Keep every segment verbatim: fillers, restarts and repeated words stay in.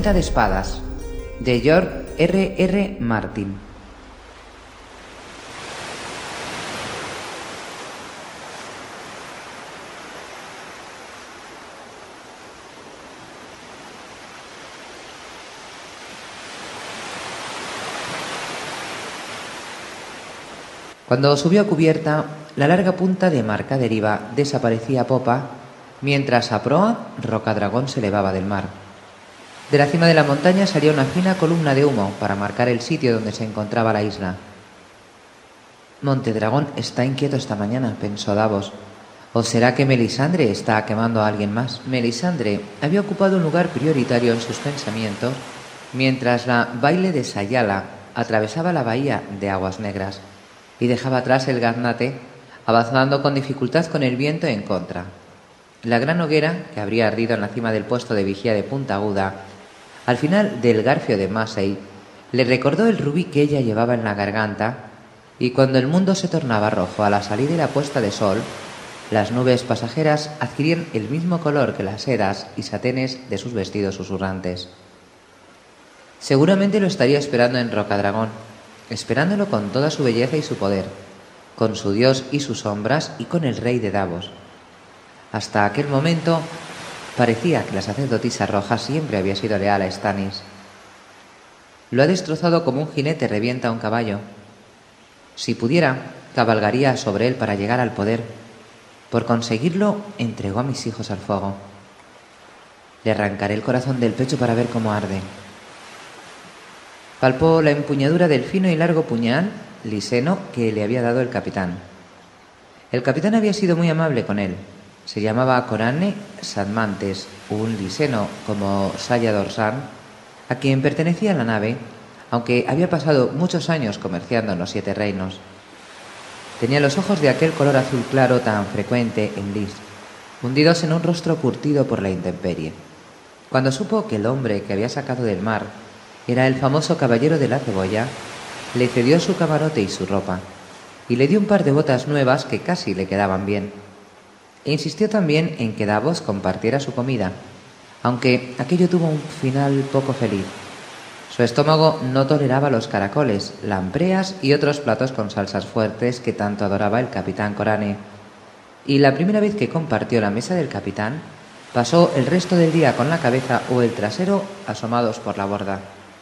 Tormenta de espadas, de George R R Martin. Cuando subió a cubierta, la larga punta de Marca Deriva desaparecía a popa, mientras a proa Rocadragón se elevaba del mar. De la cima de la montaña salía una fina columna de humo para marcar el sitio donde se encontraba la isla. Montedragón está inquieto esta mañana, pensó Davos. ¿O será que Melisandre está quemando a alguien más? Melisandre había ocupado un lugar prioritario en sus pensamientos mientras la Baile de Sayala atravesaba la bahía de Aguas Negras y dejaba atrás el gaznate, avanzando con dificultad con el viento en contra. La gran hoguera, que habría ardido en la cima del puesto de vigía de Punta Aguda, al final del garfio de Massey, le recordó el rubí que ella llevaba en la garganta, y cuando el mundo se tornaba rojo a la salida y la puesta de sol, las nubes pasajeras adquirían el mismo color que las sedas y satenes de sus vestidos susurrantes. Seguramente lo estaría esperando en Rocadragón, esperándolo con toda su belleza y su poder, con su dios y sus sombras y con el rey de Davos. Hasta aquel momento parecía que la sacerdotisa roja siempre había sido leal a Stannis. Lo ha destrozado como un jinete revienta a un caballo. Si pudiera, cabalgaría sobre él para llegar al poder. Por conseguirlo, entregó a mis hijos al fuego. Le arrancaré el corazón del pecho para ver cómo arde. Palpó la empuñadura del fino y largo puñal liseno que le había dado el capitán. El capitán había sido muy amable con él. Se llamaba Corane Sadmantes, un liseno como Saya Dorsan, a quien pertenecía la nave, aunque había pasado muchos años comerciando en los Siete Reinos. Tenía los ojos de aquel color azul claro tan frecuente en Lys, hundidos en un rostro curtido por la intemperie. Cuando supo que el hombre que había sacado del mar era el famoso caballero de la cebolla, le cedió su camarote y su ropa, y le dio un par de botas nuevas que casi le quedaban bien. E insistió también en que Davos compartiera su comida, aunque aquello tuvo un final poco feliz. Su estómago no toleraba los caracoles, lampreas y otros platos con salsas fuertes que tanto adoraba el capitán Corane, y la primera vez que compartió la mesa del capitán, pasó el resto del día con la cabeza o el trasero asomados por la borda.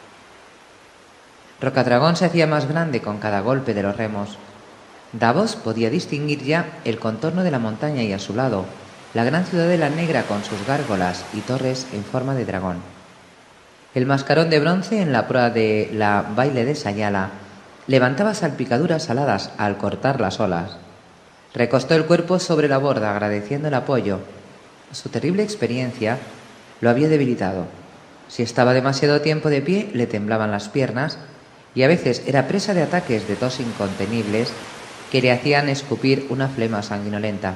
Rocadragón se hacía más grande con cada golpe de los remos. Davos podía distinguir ya el contorno de la montaña y a su lado, la gran ciudadela negra con sus gárgolas y torres en forma de dragón. El mascarón de bronce en la proa de la Baile de Sayala levantaba salpicaduras aladas al cortar las olas. Recostó el cuerpo sobre la borda agradeciendo el apoyo. Su terrible experiencia lo había debilitado. Si estaba demasiado tiempo de pie, le temblaban las piernas y a veces era presa de ataques de tos incontenibles que le hacían escupir una flema sanguinolenta.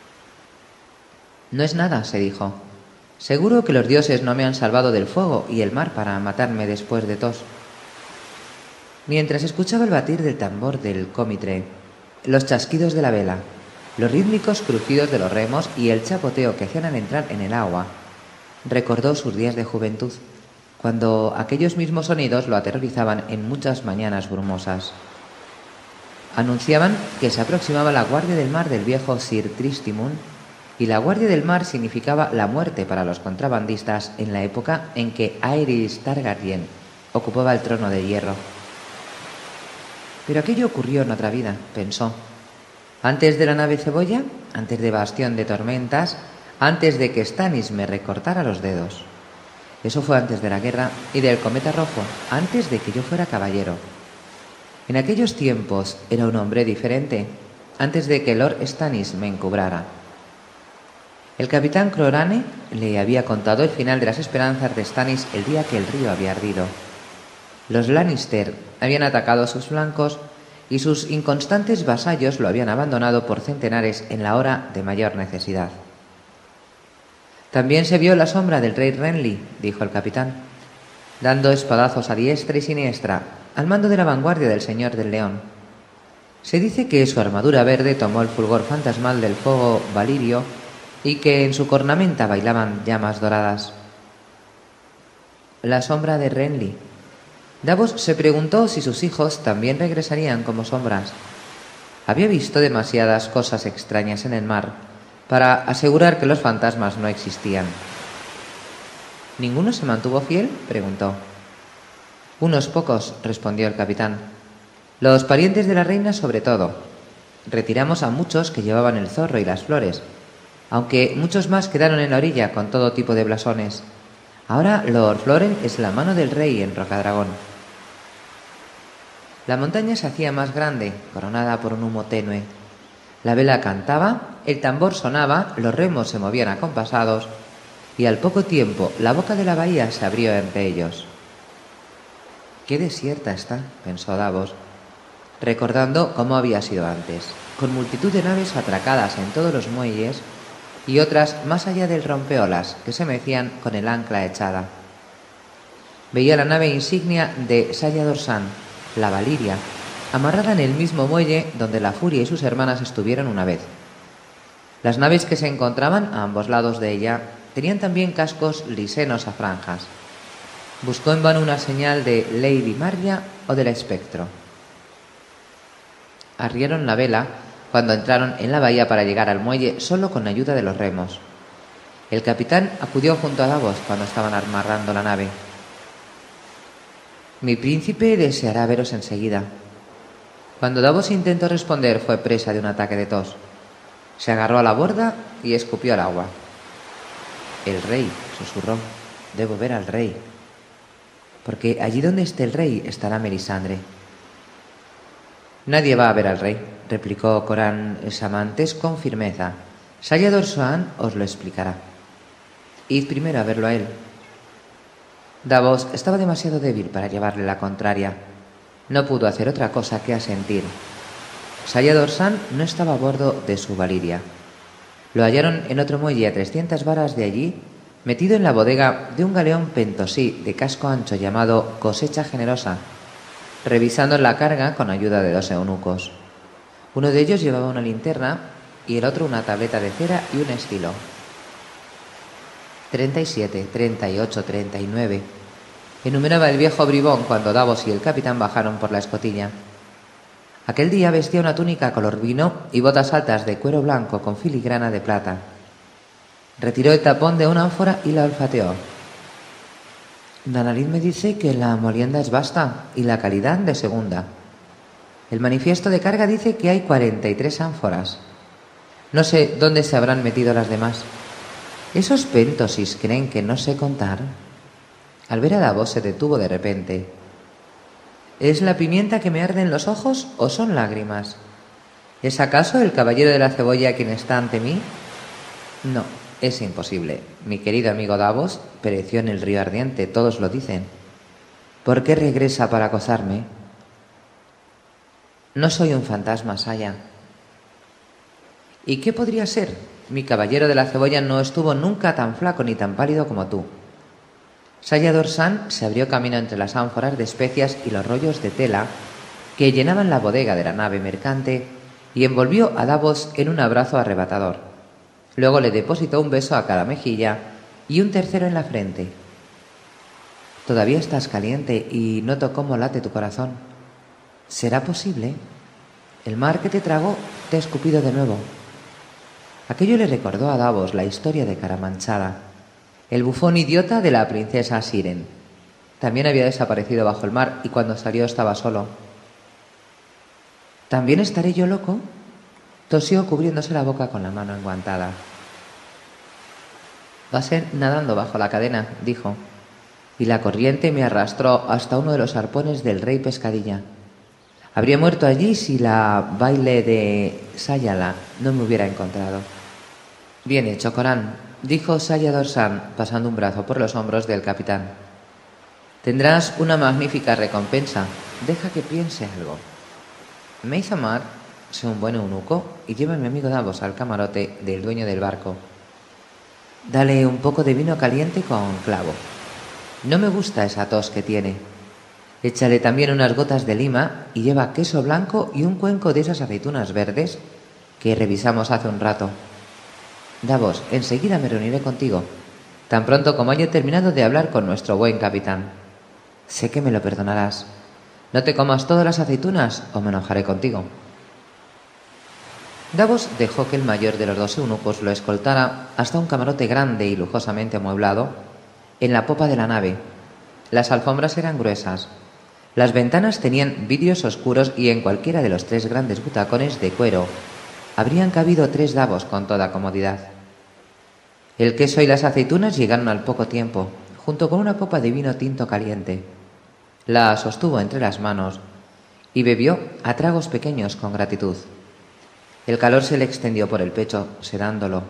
No es nada, se dijo. Seguro que los dioses no me han salvado del fuego y el mar para matarme después de tos. Mientras escuchaba el batir del tambor del cómitre, los chasquidos de la vela, los rítmicos crujidos de los remos y el chapoteo que hacían al entrar en el agua, recordó sus días de juventud, cuando aquellos mismos sonidos lo aterrorizaban en muchas mañanas brumosas. Anunciaban que se aproximaba la guardia del mar del viejo Sir Tristimun, y la guardia del mar significaba la muerte para los contrabandistas en la época en que Aerys Targaryen ocupaba el trono de hierro. Pero aquello ocurrió en otra vida, pensó. Antes de la nave cebolla, antes de Bastión de Tormentas, antes de que Stannis me recortara los dedos. Eso fue antes de la guerra y del cometa rojo, antes de que yo fuera caballero. En aquellos tiempos era un hombre diferente, antes de que Lord Stannis me encubrara. El capitán Corane le había contado el final de las esperanzas de Stannis el día que el río había ardido. Los Lannister habían atacado sus flancos y sus inconstantes vasallos lo habían abandonado por centenares en la hora de mayor necesidad. También se vio la sombra del rey Renly, dijo el capitán, dando espadazos a diestra y siniestra, al mando de la vanguardia del Señor del León. Se dice que su armadura verde tomó el fulgor fantasmal del fuego valirio y que en su cornamenta bailaban llamas doradas. la sombra de Renly. Davos se preguntó si sus hijos también regresarían como sombras. Había visto demasiadas cosas extrañas en el mar para asegurar que los fantasmas no existían. ¿Ninguno se mantuvo fiel?, preguntó. Unos pocos, respondió el capitán. Los parientes de la reina sobre todo. Retiramos a muchos que llevaban el zorro y las flores, aunque muchos más quedaron en la orilla con todo tipo de blasones. Ahora Lord Floren es la mano del rey en Rocadragón. La montaña se hacía más grande, coronada por un humo tenue. La vela cantaba, el tambor sonaba, los remos se movían acompasados, y al poco tiempo la boca de la bahía se abrió entre ellos. «Qué desierta está», pensó Davos, recordando cómo había sido antes, con multitud de naves atracadas en todos los muelles y otras más allá del rompeolas que se mecían con el ancla echada. Veía la nave insignia de Saya Dorsan, la Valiria, amarrada en el mismo muelle donde la Furia y sus hermanas estuvieron una vez. Las naves que se encontraban a ambos lados de ella tenían también cascos lisenos a franjas. Buscó en vano una señal de Lady Marja o del espectro. Arriaron la vela cuando entraron en la bahía para llegar al muelle solo con ayuda de los remos. El capitán acudió junto a Davos cuando estaban amarrando la nave. «Mi príncipe deseará veros enseguida». Cuando Davos intentó responder fue presa de un ataque de tos. Se agarró a la borda y escupió al agua. «El rey», susurró, «debo ver al rey». «Porque allí donde esté el rey estará Melisandre». «Nadie va a ver al rey», replicó Corán Samantes con firmeza. «Saya Dorsan os lo explicará. Id primero a verlo a él». Davos estaba demasiado débil para llevarle la contraria. No pudo hacer otra cosa que asentir. Saya Dorsan no estaba a bordo de su Valiria. Lo hallaron en otro muelle a trescientas varas de allí, metido en la bodega de un galeón pentosí de casco ancho llamado Cosecha Generosa, revisando la carga con ayuda de dos eunucos. Uno de ellos llevaba una linterna y el otro una tableta de cera y un estilo. treinta y siete, treinta y ocho, treinta y nueve. Enumeraba el viejo bribón cuando Davos y el capitán bajaron por la escotilla. Aquel día vestía una túnica color vino y botas altas de cuero blanco con filigrana de plata. Retiró el tapón de una ánfora y la olfateó. «La nariz me dice que la molienda es vasta y la calidad de segunda. El manifiesto de carga dice que hay cuarenta y tres ánforas. No sé dónde se habrán metido las demás. ¿Esos pentosis creen que no sé contar?» Al ver a Davos se detuvo de repente. ¿Es la pimienta que me arde en los ojos o son lágrimas? ¿Es acaso el caballero de la cebolla quien está ante mí? No, es imposible. Mi querido amigo Davos pereció en el río ardiente, todos lo dicen. ¿Por qué regresa para acosarme? No soy un fantasma, Saya. ¿Y qué podría ser? Mi caballero de la cebolla no estuvo nunca tan flaco ni tan pálido como tú. Saya Dorsan se abrió camino entre las ánforas de especias y los rollos de tela que llenaban la bodega de la nave mercante y envolvió a Davos en un abrazo arrebatador. Luego le depositó un beso a cada mejilla y un tercero en la frente. «Todavía estás caliente y noto cómo late tu corazón. ¿Será posible? El mar que te tragó te ha escupido de nuevo». Aquello le recordó a Davos la historia de Caramanchada, el bufón idiota de la princesa Siren. También había desaparecido bajo el mar y cuando salió estaba solo. ¿También estaré yo loco?, tosió cubriéndose la boca con la mano enguantada. «Pasé nadando bajo la cadena», dijo, «y la corriente me arrastró hasta uno de los arpones del rey Pescadilla. Habría muerto allí si la baile de Sayala no me hubiera encontrado». «Bien hecho, Corán», dijo Saya Dorsan, pasando un brazo por los hombros del capitán. «Tendrás una magnífica recompensa. Deja que piense algo. Me hizo amar, sé un buen eunuco y lleva a mi amigo Davos al camarote del dueño del barco. Dale un poco de vino caliente con clavo. No me gusta esa tos que tiene. Échale también unas gotas de lima y lleva queso blanco y un cuenco de esas aceitunas verdes que revisamos hace un rato. Davos, enseguida me reuniré contigo. tan pronto como haya terminado de hablar con nuestro buen capitán. Sé que me lo perdonarás. No te comas todas las aceitunas o me enojaré contigo. Davos dejó que el mayor de los dos eunucos lo escoltara hasta un camarote grande y lujosamente amueblado en la popa de la nave. Las alfombras eran gruesas. Las ventanas tenían vidrios oscuros y en cualquiera de los tres grandes butacones de cuero habrían cabido tres davos con toda comodidad. El queso y las aceitunas llegaron al poco tiempo, junto con una copa de vino tinto caliente. La sostuvo entre las manos y bebió a tragos pequeños con gratitud. El calor se le extendió por el pecho, sedándolo.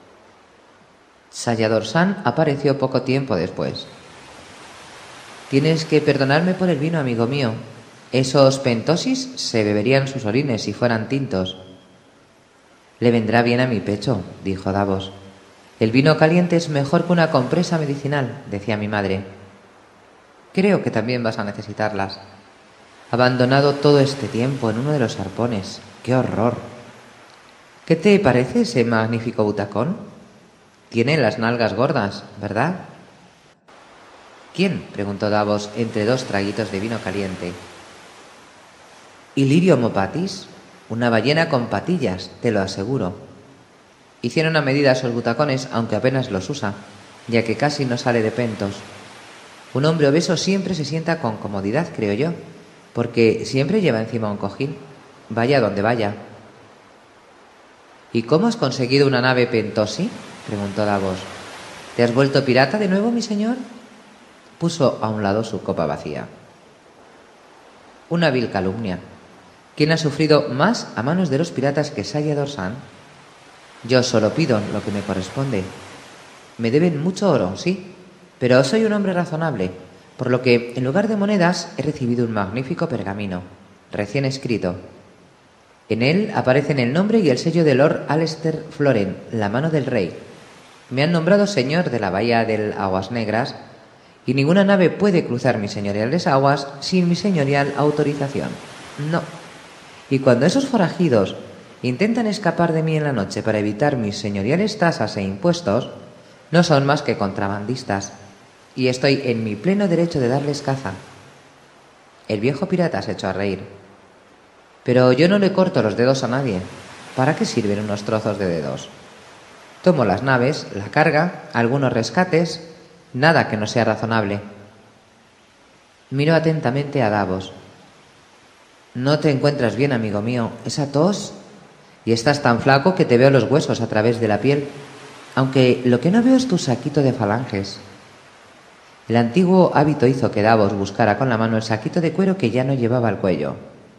Salladorsán apareció poco tiempo después. Tienes que perdonarme por el vino, amigo mío. Esos pentosis se beberían sus orines si fueran tintos. Le vendrá bien a mi pecho, dijo Davos. El vino caliente es mejor que una compresa medicinal, decía mi madre. Creo que también vas a necesitarlas. Abandonado todo este tiempo en uno de los arpones. ¡Qué horror! ¿Qué te parece ese magnífico butacón? Tiene las nalgas gordas, ¿verdad? ¿Quién? Preguntó Davos entre dos traguitos de vino caliente. Ilirio Mopatis, una ballena con patillas, te lo aseguro. Hicieron a medida sus butacones, aunque apenas los usa, ya que casi no sale de pentos. Un hombre obeso siempre se sienta con comodidad, creo yo, porque siempre lleva encima un cojín, vaya donde vaya. ¿Y cómo has conseguido una nave pentosi? Preguntó Davos. ¿Te has vuelto pirata de nuevo, mi señor? Puso a un lado su copa vacía. Una vil calumnia. ¿Quién ha sufrido más a manos de los piratas que Salladorsán? Yo solo pido lo que me corresponde. Me deben mucho oro, sí, pero soy un hombre razonable, por lo que en lugar de monedas he recibido un magnífico pergamino, recién escrito. En él aparecen el nombre y el sello de Lord Alester Floren, la mano del rey. Me han nombrado señor de la bahía del Aguas Negras y ninguna nave puede cruzar mis señoriales aguas sin mi señorial autorización. No. Y cuando esos forajidos intentan escapar de mí en la noche para evitar mis señoriales tasas e impuestos, no son más que contrabandistas, y estoy en mi pleno derecho de darles caza. El viejo pirata se echó a reír. Pero yo no le corto los dedos a nadie. ¿Para qué sirven unos trozos de dedos? Tomo las naves, la carga, algunos rescates, nada que no sea razonable. Miró atentamente a Davos. No te encuentras bien, amigo mío. Esa tos... Y estás tan flaco que te veo los huesos a través de la piel, aunque lo que no veo es tu saquito de falanges. El antiguo hábito hizo que Davos buscara con la mano el saquito de cuero que ya no llevaba al cuello.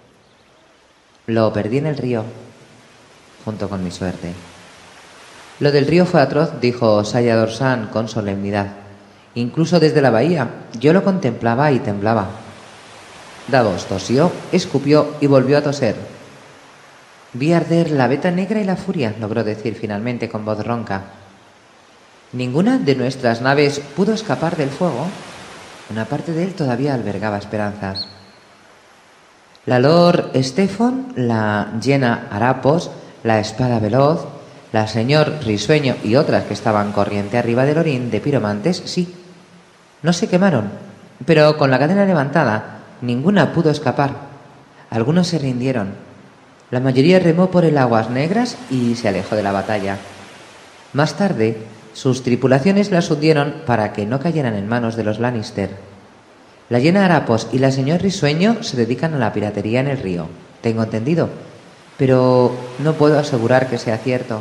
Lo perdí en el río, junto con mi suerte. Lo del río fue atroz, dijo Salladorsán con solemnidad. Incluso desde la bahía, yo lo contemplaba y temblaba. Davos tosió, escupió y volvió a toser. Vi arder la veta negra y la furia, logró decir finalmente con voz ronca. Ninguna de nuestras naves pudo escapar del fuego. Una parte de él todavía albergaba esperanzas. La Lord Stefan, la Llena Harapos, la Espada Veloz, la Señor Risueño y otras que estaban corriente arriba del orín de piromantes, sí. No se quemaron, pero con la cadena levantada, ninguna pudo escapar. Algunos se rindieron. La mayoría remó por el Aguas Negras y se alejó de la batalla. Más tarde, sus tripulaciones las hundieron para que no cayeran en manos de los Lannister. La Llena Harapos y la Señor Risueño se dedican a la piratería en el río, tengo entendido, pero no puedo asegurar que sea cierto.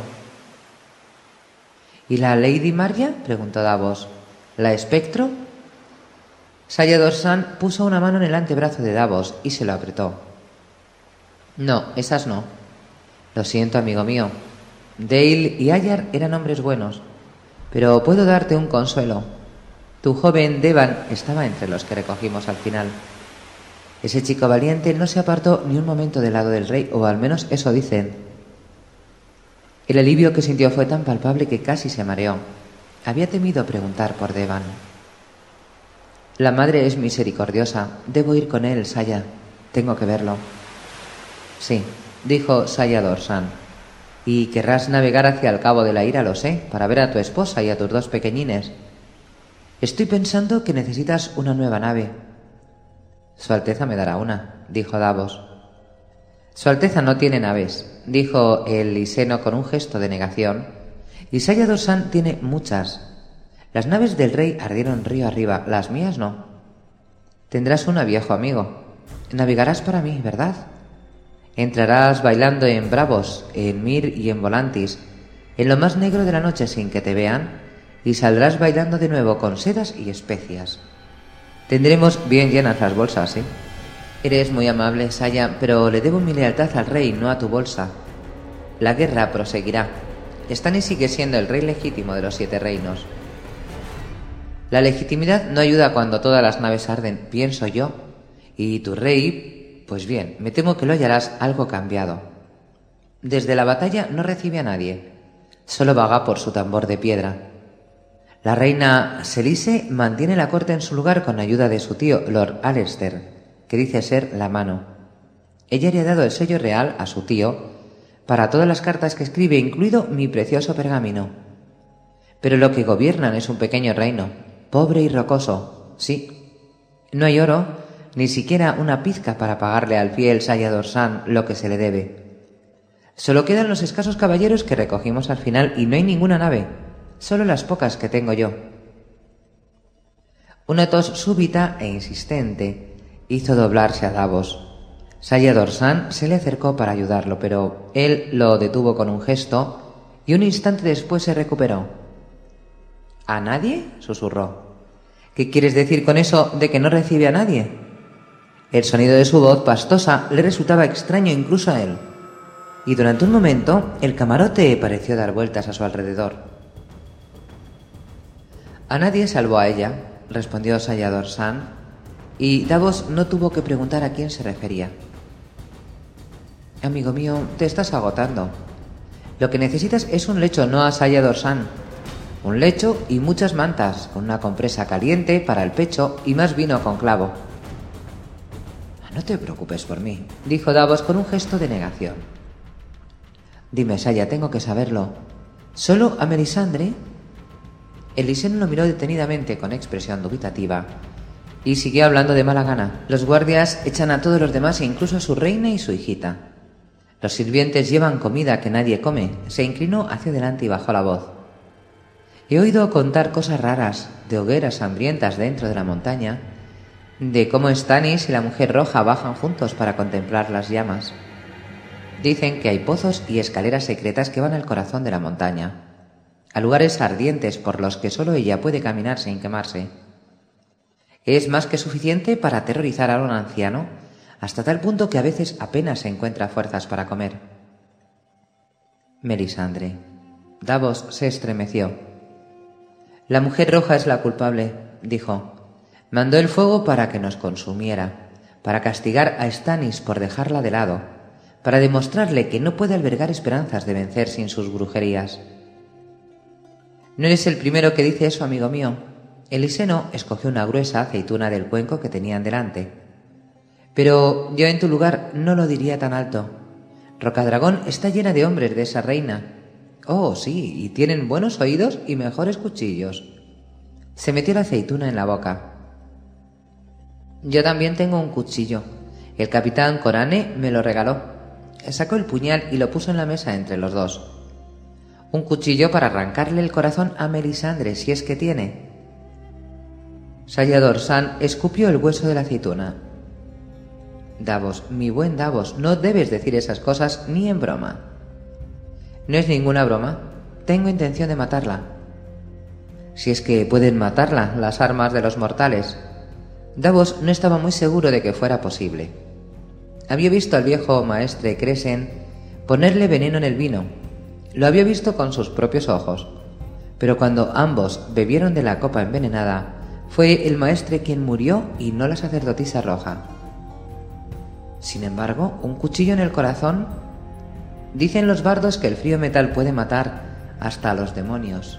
¿Y la Lady Marja? Preguntó Davos. ¿La Espectro? Salladorsán puso una mano en el antebrazo de Davos y se lo apretó. No, esas no. Lo siento, amigo mío. Dale y Ayar eran hombres buenos, pero puedo darte un consuelo. Tu joven Devan estaba entre los que recogimos al final. Ese chico valiente no se apartó ni un momento del lado del rey, o al menos eso dicen. El alivio que sintió fue tan palpable que casi se mareó. Había temido preguntar por Devan. La madre es misericordiosa. Debo ir con él, Saya. Tengo que verlo. Sí, dijo Salladorsán. Y querrás navegar hacia el Cabo de la Ira, lo sé, para ver a tu esposa y a tus dos pequeñines. Estoy pensando que necesitas una nueva nave. Su Alteza me dará una, dijo Davos. Su Alteza no tiene naves, dijo el liseno con un gesto de negación, y Sayador-san tiene muchas. Las naves del rey ardieron río arriba, las mías no. Tendrás una, viejo amigo. Navegarás para mí, ¿verdad? Entrarás bailando en Bravos, en Mir y en Volantis, en lo más negro de la noche sin que te vean, y saldrás bailando de nuevo con sedas y especias. Tendremos bien llenas las bolsas, ¿eh? Eres muy amable, Saya, pero le debo mi lealtad al rey, no a tu bolsa. La guerra proseguirá. Stannis sigue siendo el rey legítimo de los siete reinos. La legitimidad no ayuda cuando todas las naves arden, pienso yo. Y tu rey, pues bien, me temo que lo hallarás algo cambiado. Desde la batalla no recibe a nadie, solo vaga por su tambor de piedra. La reina Selise mantiene la corte en su lugar con ayuda de su tío, Lord Alester, que dice ser la mano. Ella le ha dado el sello real a su tío para todas las cartas que escribe, incluido mi precioso pergamino. Pero lo que gobiernan es un pequeño reino, pobre y rocoso, sí. No hay oro, ni siquiera una pizca para pagarle al fiel Sayador-san lo que se le debe. Solo quedan los escasos caballeros que recogimos al final y no hay ninguna nave, solo las pocas que tengo yo. Una tos súbita e insistente hizo doblarse a Davos. Sayador-san se le acercó para ayudarlo, pero él lo detuvo con un gesto y un instante después se recuperó. ¿A nadie?, susurró. ¿Qué quieres decir con eso de que no recibe a nadie? El sonido de su voz pastosa le resultaba extraño incluso a él, y durante un momento el camarote pareció dar vueltas a su alrededor. A nadie salvo a ella, respondió Sayador-san, y Davos no tuvo que preguntar a quién se refería. Amigo mío, te estás agotando. Lo que necesitas es un lecho, no a Sayador-san. Un lecho y muchas mantas, con una compresa caliente para el pecho y más vino con clavo. No te preocupes por mí, dijo Davos con un gesto de negación. Dime, Saya, tengo que saberlo. ¿Solo a Melisandre? El liseno lo miró detenidamente con expresión dubitativa y siguió hablando de mala gana. Los guardias echan a todos los demás e incluso a su reina y su hijita. Los sirvientes llevan comida que nadie come. Se inclinó hacia adelante y bajó la voz. He oído contar cosas raras, de hogueras hambrientas dentro de la montaña, de cómo Stannis y la mujer roja bajan juntos para contemplar las llamas. Dicen que hay pozos y escaleras secretas que van al corazón de la montaña, a lugares ardientes por los que solo ella puede caminar sin quemarse. Es más que suficiente para aterrorizar a un anciano, hasta tal punto que a veces apenas encuentra fuerzas para comer. Melisandre. Davos se estremeció. La mujer roja es la culpable, dijo. Mandó el fuego para que nos consumiera, para castigar a Stannis por dejarla de lado, para demostrarle que no puede albergar esperanzas de vencer sin sus brujerías. No eres el primero que dice eso, amigo mío. El liseno escogió una gruesa aceituna del cuenco que tenían delante. Pero yo en tu lugar no lo diría tan alto. Rocadragón está llena de hombres de esa reina. Oh, sí, y tienen buenos oídos y mejores cuchillos. Se metió la aceituna en la boca. Yo también tengo un cuchillo. El capitán Corane me lo regaló. Sacó el puñal y lo puso en la mesa entre los dos. Un cuchillo para arrancarle el corazón a Melisandre, si es que tiene. Sayador-san escupió el hueso de la aceituna. Davos, mi buen Davos, no debes decir esas cosas ni en broma. No es ninguna broma. Tengo intención de matarla. Si es que pueden matarla las armas de los mortales. Davos no estaba muy seguro de que fuera posible. Había visto al viejo maestre Cresen ponerle veneno en el vino. Lo había visto con sus propios ojos. Pero cuando ambos bebieron de la copa envenenada, fue el maestre quien murió y no la sacerdotisa roja. Sin embargo, un cuchillo en el corazón. Dicen los bardos que el frío metal puede matar hasta a los demonios.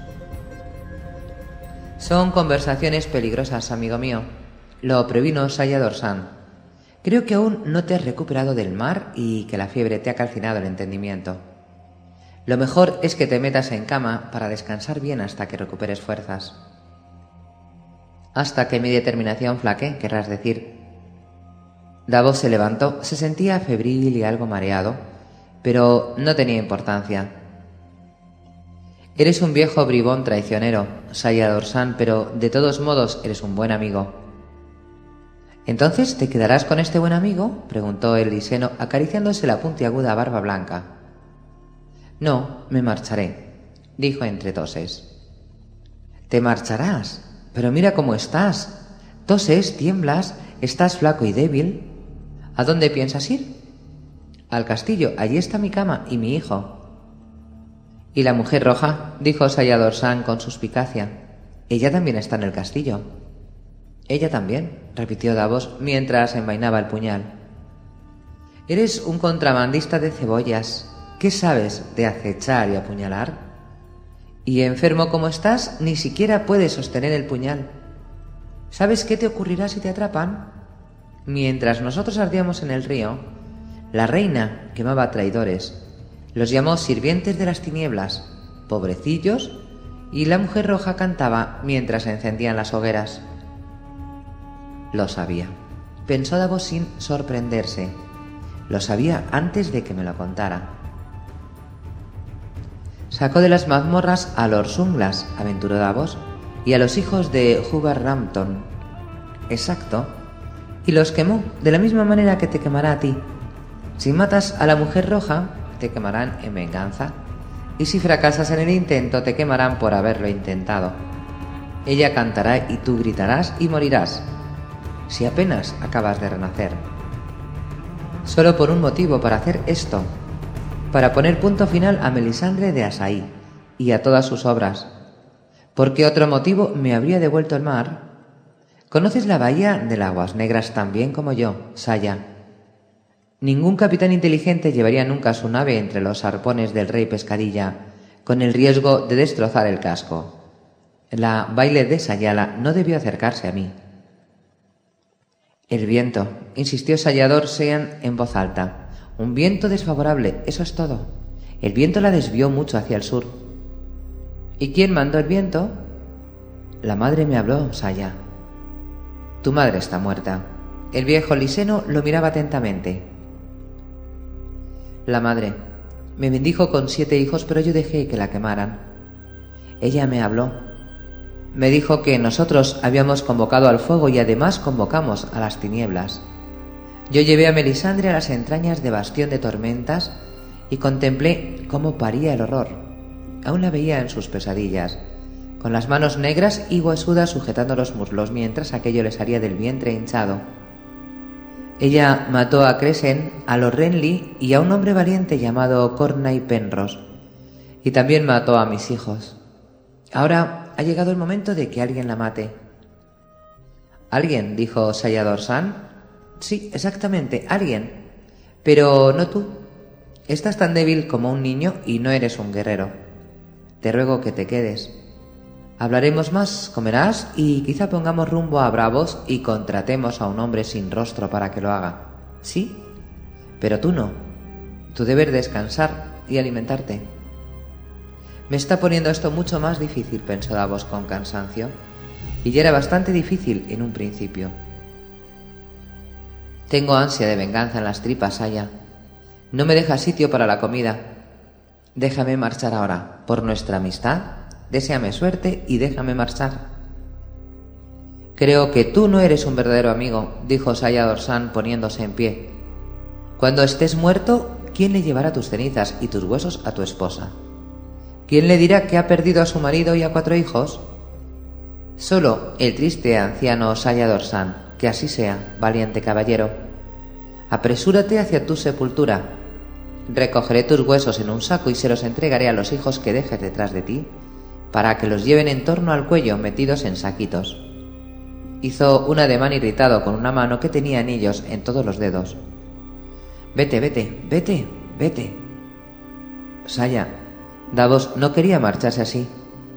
Son conversaciones peligrosas, amigo mío. Lo previno Sayador-san. Creo que aún no te has recuperado del mar y que la fiebre te ha calcinado el entendimiento. Lo mejor es que te metas en cama para descansar bien hasta que recuperes fuerzas. Hasta que mi determinación flaqueé, querrás decir. Davos se levantó, se sentía febril y algo mareado, pero no tenía importancia. Eres un viejo bribón traicionero, Saya Dorsan, pero de todos modos eres un buen amigo. ¿Entonces te quedarás con este buen amigo?, preguntó el liseno, acariciándose la puntiaguda barba blanca. No, me marcharé, dijo entre toses. ¿Te marcharás? Pero mira cómo estás. Toses, tiemblas, estás flaco y débil. ¿A dónde piensas ir? Al castillo, allí está mi cama y mi hijo. ¿Y la mujer roja?, dijo Saya Dorsan con suspicacia. Ella también está en el castillo. Ella también, repitió Davos mientras envainaba el puñal. Eres un contrabandista de cebollas. ¿Qué sabes de acechar y apuñalar? Y enfermo como estás, ni siquiera puedes sostener el puñal. ¿Sabes qué te ocurrirá si te atrapan? Mientras nosotros ardíamos en el río, la reina quemaba traidores. Los llamó sirvientes de las tinieblas, pobrecillos, y la mujer roja cantaba mientras se encendían las hogueras. Lo sabía, pensó Davos sin sorprenderse. Lo sabía antes de que me lo contara. Sacó de las mazmorras a los Sunglas, aventuró Davos, y a los hijos de Hubert Rampton. Exacto. Y los quemó, de la misma manera que te quemará a ti. Si matas a la mujer roja, te quemarán en venganza, y si fracasas en el intento, te quemarán por haberlo intentado. Ella cantará y tú gritarás y morirás, si apenas acabas de renacer. Solo por un motivo para hacer esto, para poner punto final a Melisandre de Asaí y a todas sus obras. ¿Por qué otro motivo me habría devuelto el mar? ¿Conoces la bahía de las Aguas Negras tan bien como yo, Saya? Ningún capitán inteligente llevaría nunca su nave entre los arpones del rey Pescadilla, con el riesgo de destrozar el casco. La baile de Sayala no debió acercarse a mí. El viento, insistió Saya Dorsan en voz alta. Un viento desfavorable, eso es todo. El viento la desvió mucho hacia el sur. ¿Y quién mandó el viento? La madre me habló, Saya. Tu madre está muerta. El viejo liseno lo miraba atentamente. La madre me bendijo con siete hijos, pero yo dejé que la quemaran. Ella me habló. Me dijo que nosotros habíamos convocado al fuego y además convocamos a las tinieblas. Yo llevé a Melisandre a las entrañas de Bastión de Tormentas y contemplé cómo paría el horror. Aún la veía en sus pesadillas, con las manos negras y huesudas sujetando los muslos mientras aquello le salía del vientre hinchado. Ella mató a Cresen, a los Renly y a un hombre valiente llamado Cornay Penrose, y también mató a mis hijos. Ahora ha llegado el momento de que alguien la mate. ¿Alguien?, dijo Saya Dorsan. Sí, exactamente, alguien. Pero no tú. Estás tan débil como un niño y no eres un guerrero. Te ruego que te quedes. Hablaremos más, comerás y quizá pongamos rumbo a Bravos y contratemos a un hombre sin rostro para que lo haga. ¿Sí? Pero tú no. Tu deber es descansar y alimentarte. Me está poniendo esto mucho más difícil, pensó Davos con cansancio, y ya era bastante difícil en un principio. Tengo ansia de venganza en las tripas, Saya. No me deja sitio para la comida. Déjame marchar ahora, por nuestra amistad. Deséame suerte y déjame marchar. Creo que tú no eres un verdadero amigo, dijo Saya Dorsan poniéndose en pie. Cuando estés muerto, ¿quién le llevará tus cenizas y tus huesos a tu esposa? ¿Quién le dirá que ha perdido a su marido y a cuatro hijos? Solo el triste anciano Saya Dorsan. Que así sea, valiente caballero. Apresúrate hacia tu sepultura. Recogeré tus huesos en un saco y se los entregaré a los hijos que dejes detrás de ti, para que los lleven en torno al cuello metidos en saquitos. Hizo un ademán irritado con una mano que tenía anillos en todos los dedos. Vete, vete, vete, vete. Saya, Davos no quería marcharse así.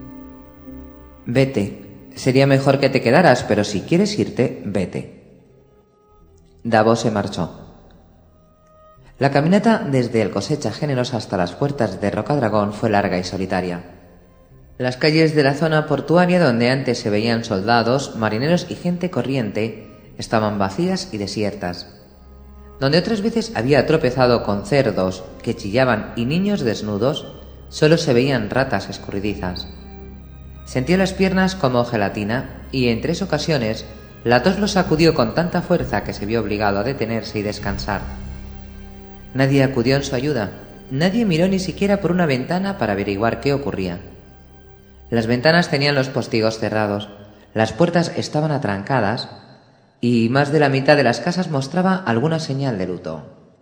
Vete. Sería mejor que te quedaras, pero si quieres irte, vete. Davos se marchó. La caminata desde el Cosecha Generosa hasta las puertas de Rocadragón fue larga y solitaria. Las calles de la zona portuaria, donde antes se veían soldados, marineros y gente corriente, estaban vacías y desiertas. Donde otras veces había tropezado con cerdos que chillaban y niños desnudos, solo se veían ratas escurridizas. Sintió las piernas como gelatina y en tres ocasiones la tos lo sacudió con tanta fuerza que se vio obligado a detenerse y descansar. Nadie acudió en su ayuda, nadie miró ni siquiera por una ventana para averiguar qué ocurría. Las ventanas tenían los postigos cerrados, las puertas estaban atrancadas y más de la mitad de las casas mostraba alguna señal de luto.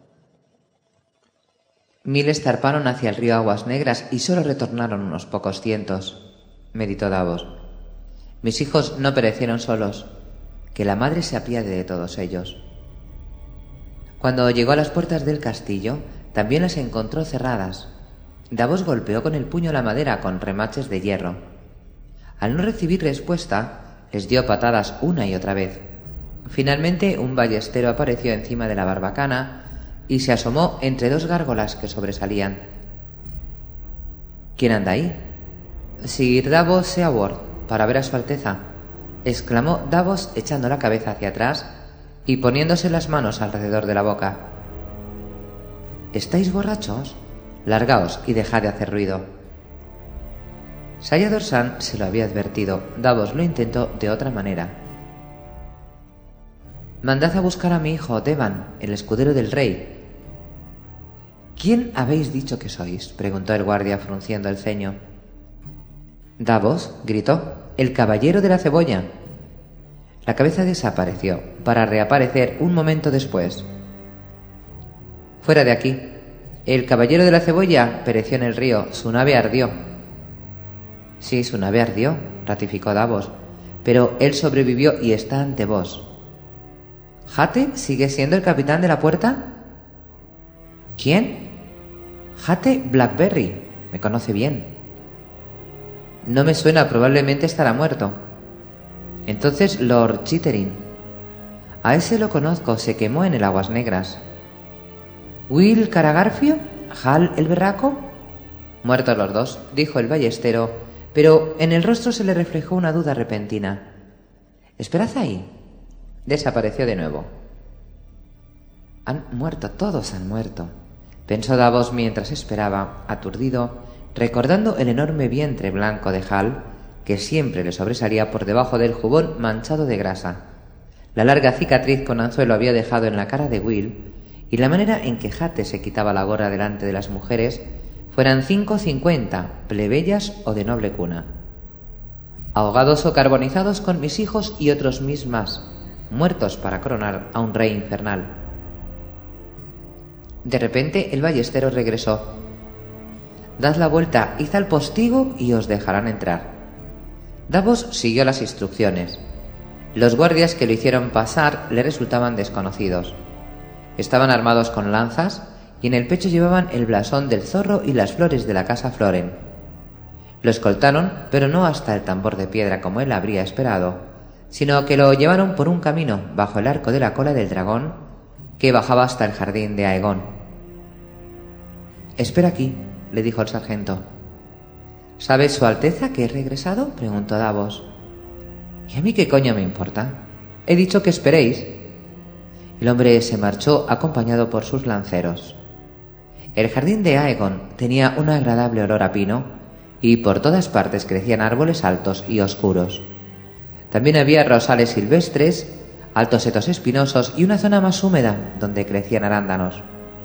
Miles zarparon hacia el río Aguas Negras y solo retornaron unos pocos cientos, meditó Davos. Mis hijos no perecieron solos, que la madre se apiade de todos ellos. Cuando llegó a las puertas del castillo, también las encontró cerradas. Davos golpeó con el puño la madera con remaches de hierro. Al no recibir respuesta, les dio patadas una y otra vez. Finalmente, un ballestero apareció encima de la barbacana y se asomó entre dos gárgolas que sobresalían. ¿Quién anda ahí? Sir Davos Seaworth, para ver a su Alteza, exclamó Davos echando la cabeza hacia atrás y poniéndose las manos alrededor de la boca. ¿Estáis borrachos? Largaos y dejad de hacer ruido. Saya Dorsan se lo había advertido. Davos lo intentó de otra manera. Mandad a buscar a mi hijo Devan, el escudero del rey. ¿Quién habéis dicho que sois?, preguntó el guardia frunciendo el ceño. Davos, gritó, el caballero de la cebolla. La cabeza desapareció, para reaparecer un momento después. Fuera de aquí. El caballero de la cebolla pereció en el río, su nave ardió. Sí, su nave ardió, ratificó Davos, pero él sobrevivió y está ante vos. ¿Hate sigue siendo el capitán de la puerta? ¿Quién? Hate Blackberry, me conoce bien. No me suena, probablemente estará muerto. Entonces Lord Chittering. A ese lo conozco, se quemó en el Aguas Negras. ¿Will Caragarfio? ¿Hal el berraco? Muertos los dos, dijo el ballestero, pero en el rostro se le reflejó una duda repentina. Esperad ahí. Desapareció de nuevo. Han muerto, todos han muerto, pensó Davos mientras esperaba, aturdido, recordando el enorme vientre blanco de Hal, que siempre le sobresalía por debajo del jubón manchado de grasa. La larga cicatriz con anzuelo había dejado en la cara de Will, y la manera en que Hate se quitaba la gorra delante de las mujeres, fueran cinco o cincuenta, plebeyas o de noble cuna. Ahogados o carbonizados con mis hijos y otros mis más, muertos para coronar a un rey infernal. De repente el ballestero regresó. Dad la vuelta, id al postigo y os dejarán entrar. Davos siguió las instrucciones. Los guardias que lo hicieron pasar le resultaban desconocidos. Estaban armados con lanzas y en el pecho llevaban el blasón del zorro y las flores de la casa Floren. Lo escoltaron, pero no hasta el tambor de piedra como él habría esperado, sino que lo llevaron por un camino bajo el arco de la cola del dragón que bajaba hasta el jardín de Aegon. «Espera aquí», le dijo el sargento. «¿Sabe su Alteza que he regresado?», preguntó Davos. «¿Y a mí qué coño me importa? He dicho que esperéis». El hombre se marchó acompañado por sus lanceros. El jardín de Aegon tenía un agradable olor a pino y por todas partes crecían árboles altos y oscuros. También había rosales silvestres, altos setos espinosos y una zona más húmeda donde crecían arándanos.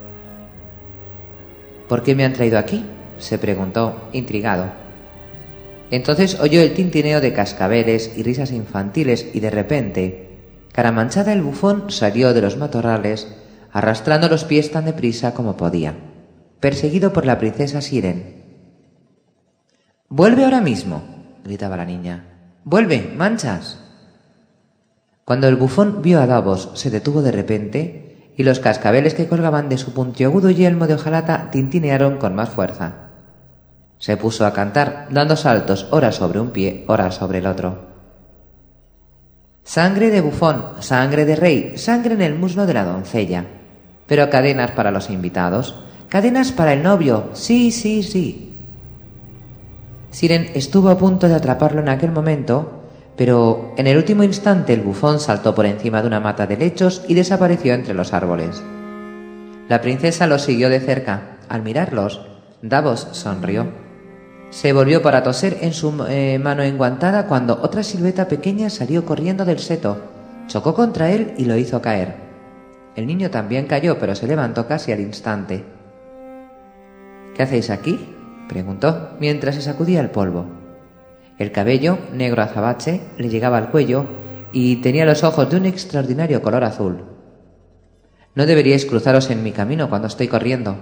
«¿Por qué me han traído aquí?», se preguntó, intrigado. Entonces oyó el tintineo de cascabeles y risas infantiles y de repente, Caramanchada el bufón salió de los matorrales arrastrando los pies tan deprisa como podía, perseguido por la princesa Siren. «¡Vuelve ahora mismo!», gritaba la niña. «¡Vuelve, manchas!». Cuando el bufón vio a Davos, se detuvo de repente y los cascabeles que colgaban de su puntiagudo yelmo de hojalata tintinearon con más fuerza. Se puso a cantar, dando saltos, ora sobre un pie, ora sobre el otro. «Sangre de bufón, sangre de rey, sangre en el muslo de la doncella. Pero cadenas para los invitados, cadenas para el novio, sí, sí, sí». Siren estuvo a punto de atraparlo en aquel momento, pero en el último instante el bufón saltó por encima de una mata de helechos y desapareció entre los árboles. La princesa los siguió de cerca. Al mirarlos, Davos sonrió. Se volvió para toser en su eh, mano enguantada cuando otra silueta pequeña salió corriendo del seto, chocó contra él y lo hizo caer. El niño también cayó, pero se levantó casi al instante. «¿Qué hacéis aquí?», preguntó, mientras se sacudía el polvo. El cabello, negro azabache, le llegaba al cuello y tenía los ojos de un extraordinario color azul. «No deberíais cruzaros en mi camino cuando estoy corriendo».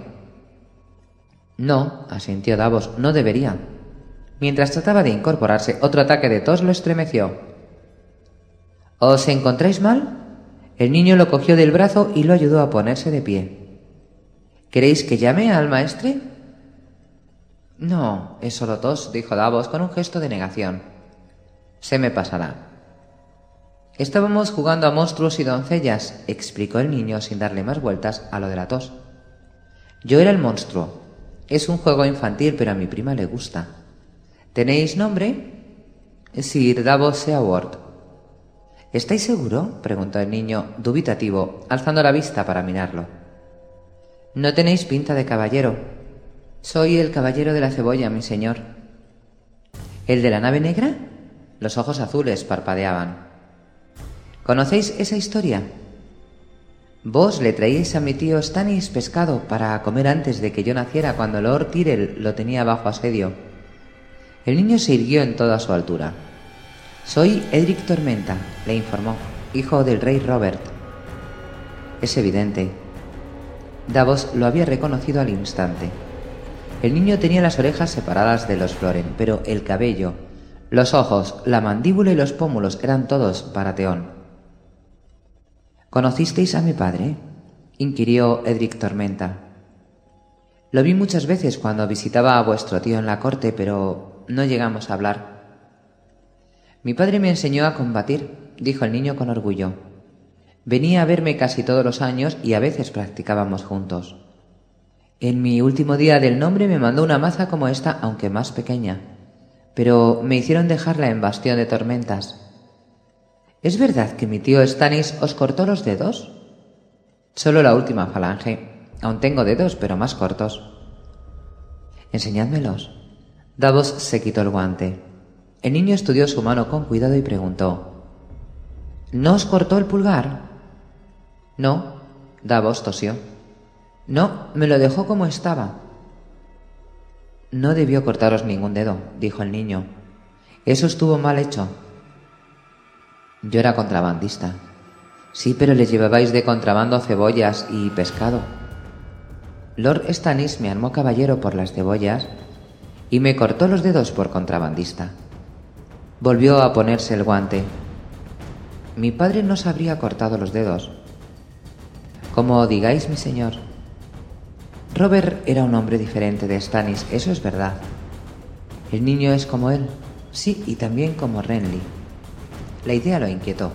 «No», asintió Davos, «no debería». Mientras trataba de incorporarse, otro ataque de tos lo estremeció. «¿Os encontráis mal?». El niño lo cogió del brazo y lo ayudó a ponerse de pie. «¿Queréis que llame al maestre?». «No, es solo tos», dijo Davos con un gesto de negación. «Se me pasará». «Estábamos jugando a monstruos y doncellas», explicó el niño sin darle más vueltas a lo de la tos. «Yo era el monstruo. Es un juego infantil, pero a mi prima le gusta». «¿Tenéis nombre?». «Sir Davos Seaward». «¿Estáis seguro?», preguntó el niño, dubitativo, alzando la vista para mirarlo. «No tenéis pinta de caballero». «Soy el caballero de la cebolla, mi señor». «¿El de la nave negra?». Los ojos azules parpadeaban. «¿Conocéis esa historia?». «Vos le traíais a mi tío Stannis pescado para comer antes de que yo naciera, cuando Lord Tyrell lo tenía bajo asedio». El niño se irguió en toda su altura. «Soy Edric Tormenta», le informó, «hijo del rey Robert». Es evidente. Davos lo había reconocido al instante. El niño tenía las orejas separadas de los Floren, pero el cabello, los ojos, la mandíbula y los pómulos eran todos Baratheon. «¿Conocisteis a mi padre?», inquirió Edric Tormenta. «Lo vi muchas veces cuando visitaba a vuestro tío en la corte, pero no llegamos a hablar». «Mi padre me enseñó a combatir», dijo el niño con orgullo. «Venía a verme casi todos los años y a veces practicábamos juntos. En mi último día del nombre me mandó una maza como esta, aunque más pequeña, pero me hicieron dejarla en Bastión de Tormentas». «¿Es verdad que mi tío Stannis os cortó los dedos?». «Solo la última falange. Aún tengo dedos, pero más cortos». «Enseñádmelos». Davos se quitó el guante. El niño estudió su mano con cuidado y preguntó: «¿No os cortó el pulgar?». «No», Davos tosió. «No, me lo dejó como estaba». «No debió cortaros ningún dedo», dijo el niño. «Eso estuvo mal hecho». «Yo era contrabandista». «Sí, pero le llevabais de contrabando cebollas y pescado». «Lord Stannis me armó caballero por las cebollas y me cortó los dedos por contrabandista». Volvió a ponerse el guante. «Mi padre no se habría cortado los dedos». «Como digáis, mi señor». Robert era un hombre diferente de Stannis, eso es verdad. El niño es como él, sí, y también como Renly. La idea lo inquietó.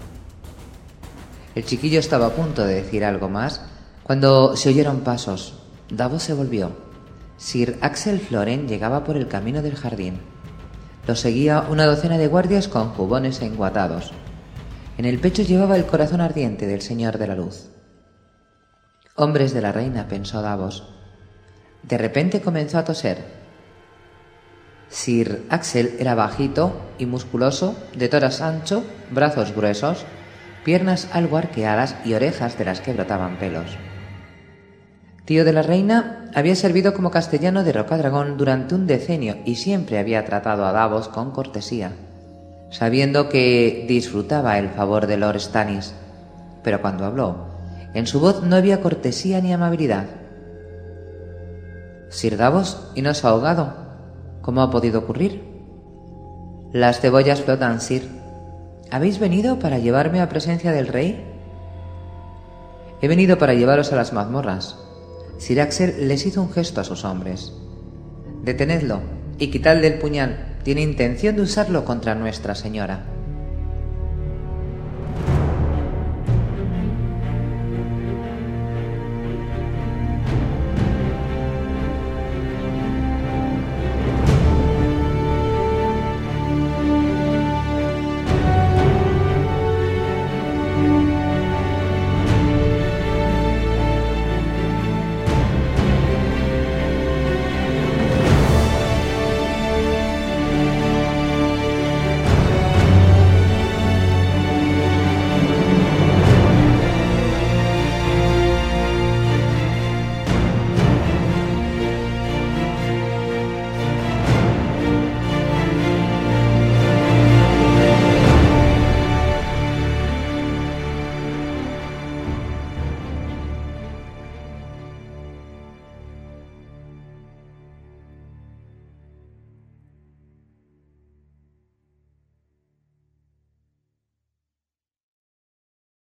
El chiquillo estaba a punto de decir algo más cuando se oyeron pasos. Davos se volvió. Sir Axel Floren llegaba por el camino del jardín. Lo seguía una docena de guardias con jubones enguatados. En el pecho llevaba el corazón ardiente del Señor de la Luz. «Hombres de la reina», pensó Davos. De repente comenzó a toser. Sir Axel era bajito y musculoso, de tórax ancho, brazos gruesos, piernas algo arqueadas y orejas de las que brotaban pelos. Tío de la reina, había servido como castellano de Rocadragón durante un decenio y siempre había tratado a Davos con cortesía, sabiendo que disfrutaba el favor de Lord Stannis, pero cuando habló, en su voz no había cortesía ni amabilidad. «Sir Davos, ¿y no se ha ahogado? ¿Cómo ha podido ocurrir?». «Las cebollas flotan, Sir. ¿Habéis venido para llevarme a presencia del rey?». «He venido para llevaros a las mazmorras». Sir Axel les hizo un gesto a sus hombres. «Detenedlo y quitadle el puñal. Tiene intención de usarlo contra Nuestra Señora».